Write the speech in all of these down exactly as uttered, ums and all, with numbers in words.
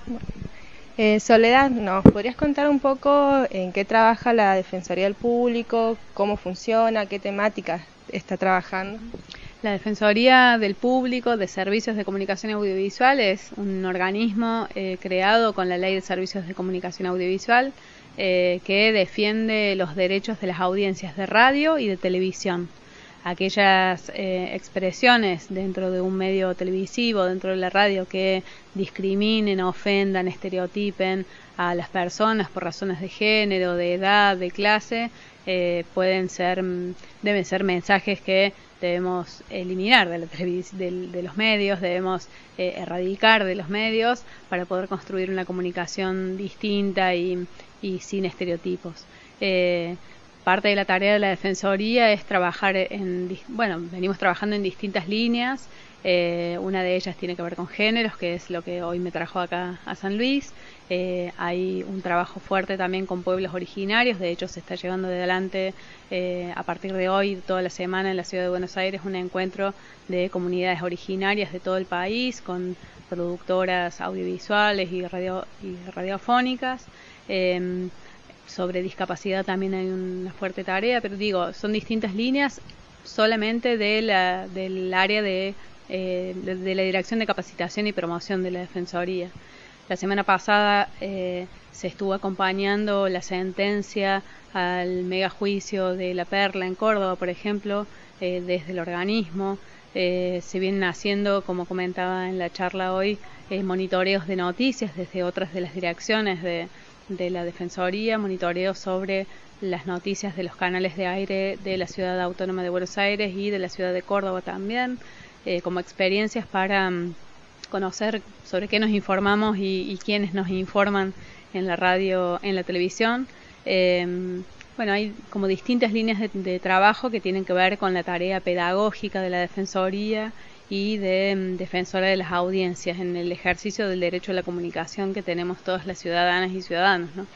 Eh, Soledad, ¿nos podrías contar un poco en qué trabaja la Defensoría del Público, cómo funciona, qué temáticas está trabajando? La Defensoría del Público de Servicios de Comunicación Audiovisual es un organismo eh, creado con la Ley de Servicios de Comunicación Audiovisual eh, que defiende los derechos de las audiencias de radio y de televisión. Aquellas eh, expresiones dentro de un medio televisivo, dentro de la radio, que discriminen, ofendan, estereotipen a las personas por razones de género, de edad, de clase, eh, pueden ser, deben ser mensajes que debemos eliminar de, la de, de los medios, debemos eh, erradicar de los medios para poder construir una comunicación distinta y, y sin estereotipos. Eh, Parte de la tarea de la Defensoría es trabajar en, bueno, venimos trabajando en distintas líneas. Eh, una de ellas tiene que ver con géneros, que es lo que hoy me trajo acá a San Luis. Eh, hay un trabajo fuerte también con pueblos originarios. De hecho, se está llevando adelante eh, a partir de hoy, toda la semana en la ciudad de Buenos Aires, un encuentro de comunidades originarias de todo el país, con productoras audiovisuales y, radio, y radiofónicas. Eh, Sobre discapacidad también hay una fuerte tarea, pero digo, son distintas líneas solamente de la, del área de, eh, de, de la Dirección de Capacitación y Promoción de la Defensoría. La semana pasada eh, se estuvo acompañando la sentencia al megajuicio de La Perla en Córdoba, por ejemplo, eh, desde el organismo. Eh, se vienen haciendo, como comentaba en la charla hoy, eh, monitoreos de noticias desde otras de las direcciones de de la Defensoría, monitoreo sobre las noticias de los canales de aire de la Ciudad Autónoma de Buenos Aires y de la Ciudad de Córdoba también, eh, como experiencias para um, conocer sobre qué nos informamos y, y quiénes nos informan en la radio, en la televisión. Eh, bueno, hay como distintas líneas de, de trabajo que tienen que ver con la tarea pedagógica de la Defensoría y de um, defensora de las audiencias en el ejercicio del derecho a la comunicación que tenemos todas las ciudadanas y ciudadanos, ¿no?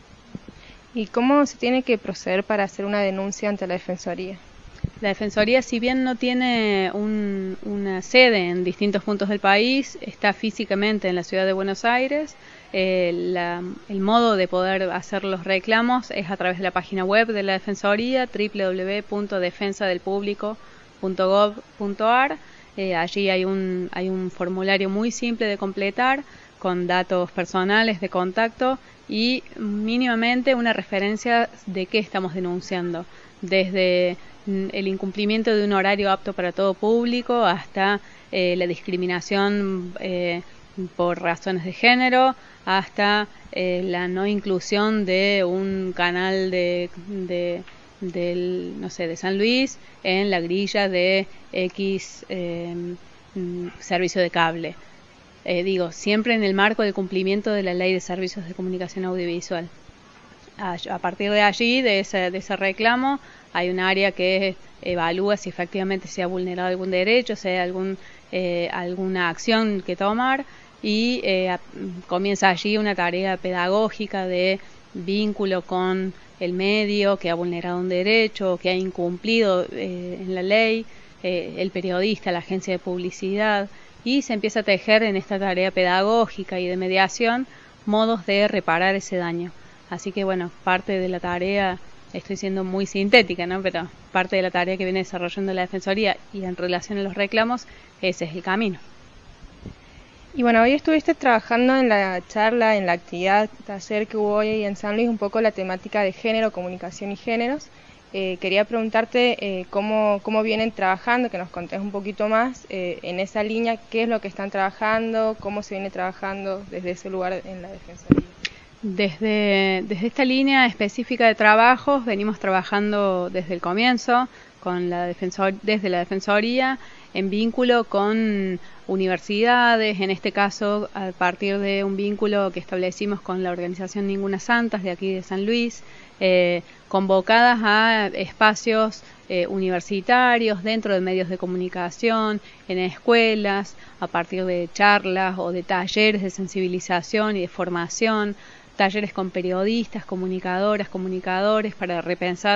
¿Y cómo se tiene que proceder para hacer una denuncia ante la Defensoría? La Defensoría, si bien no tiene un, una sede en distintos puntos del país, está físicamente en la ciudad de Buenos Aires. Eh, la, el modo de poder hacer los reclamos es a través de la página web de la Defensoría, doble u doble u doble u punto defensa del público punto gov punto ar. Eh, allí hay un, hay un formulario muy simple de completar con datos personales de contacto y mínimamente una referencia de qué estamos denunciando, desde el incumplimiento de un horario apto para todo público hasta eh, la discriminación eh, por razones de género, hasta eh, la no inclusión de un canal de, de del, no sé, de San Luis en la grilla de X eh, servicio de cable. Eh, digo, siempre en el marco del cumplimiento de la Ley de Servicios de Comunicación Audiovisual. A, a partir de allí, de ese, de ese reclamo, hay un área que evalúa si efectivamente se ha vulnerado algún derecho, si hay algún, eh, alguna acción que tomar, y eh, a, comienza allí una tarea pedagógica de vínculo con el medio que ha vulnerado un derecho, que ha incumplido eh, en la ley, eh, el periodista, la agencia de publicidad, y se empieza a tejer en esta tarea pedagógica y de mediación modos de reparar ese daño. Así que bueno, parte de la tarea, estoy siendo muy sintética, ¿no? Pero parte de la tarea que viene desarrollando la Defensoría y en relación a los reclamos, ese es el camino. Y bueno, hoy estuviste trabajando en la charla, en la actividad taller que hubo hoy en San Luis, un poco la temática de género, comunicación y géneros. Eh, quería preguntarte eh, cómo, cómo vienen trabajando, que nos contés un poquito más eh, en esa línea, qué es lo que están trabajando, cómo se viene trabajando desde ese lugar en la Defensoría. Desde, desde esta línea específica de trabajos venimos trabajando desde el comienzo con la defensor, desde la Defensoría en vínculo con universidades, en este caso a partir de un vínculo que establecimos con la organización Ninguna Santas de aquí de San Luis, eh, convocadas a espacios eh, universitarios, dentro de medios de comunicación, en escuelas, a partir de charlas o de talleres de sensibilización y de formación, talleres con periodistas, comunicadoras, comunicadores para repensar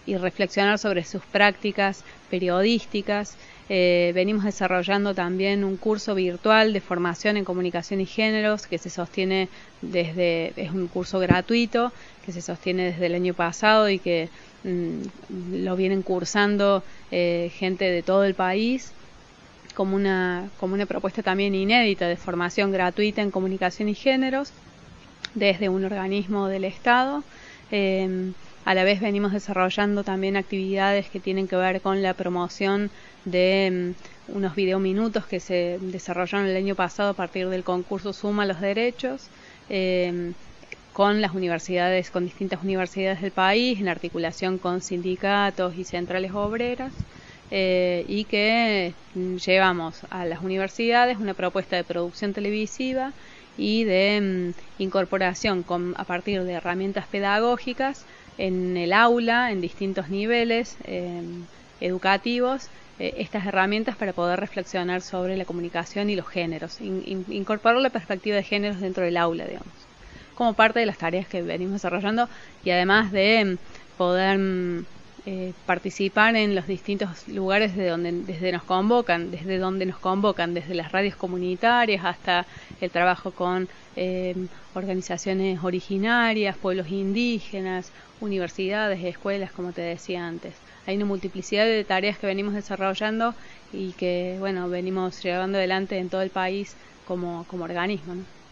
y reflexionar sobre sus prácticas periodísticas. Eh, venimos desarrollando también un curso virtual de formación en comunicación y géneros que se sostiene desde, es un curso gratuito que se sostiene desde el año pasado y que mmm, lo vienen cursando eh, gente de todo el país, como una, como una propuesta también inédita de formación gratuita en comunicación y géneros desde un organismo del Estado. Eh, a la vez venimos desarrollando también actividades que tienen que ver con la promoción de um, unos videominutos que se desarrollaron el año pasado a partir del concurso Suma los Derechos, eh, con las universidades, con distintas universidades del país, en articulación con sindicatos y centrales obreras, eh, y que llevamos a las universidades una propuesta de producción televisiva y de um, incorporación con, a partir de herramientas pedagógicas en el aula, en distintos niveles eh, educativos, eh, estas herramientas para poder reflexionar sobre la comunicación y los géneros, in, in, incorporar la perspectiva de géneros dentro del aula, digamos, como parte de las tareas que venimos desarrollando, y además de poder eh, participar en los distintos lugares de donde desde nos convocan, desde donde nos convocan, desde las radios comunitarias hasta el trabajo con eh, organizaciones originarias, pueblos indígenas, universidades, escuelas, como te decía antes. Hay una multiplicidad de tareas que venimos desarrollando y que, bueno, venimos llevando adelante en todo el país como, como organismo, ¿no?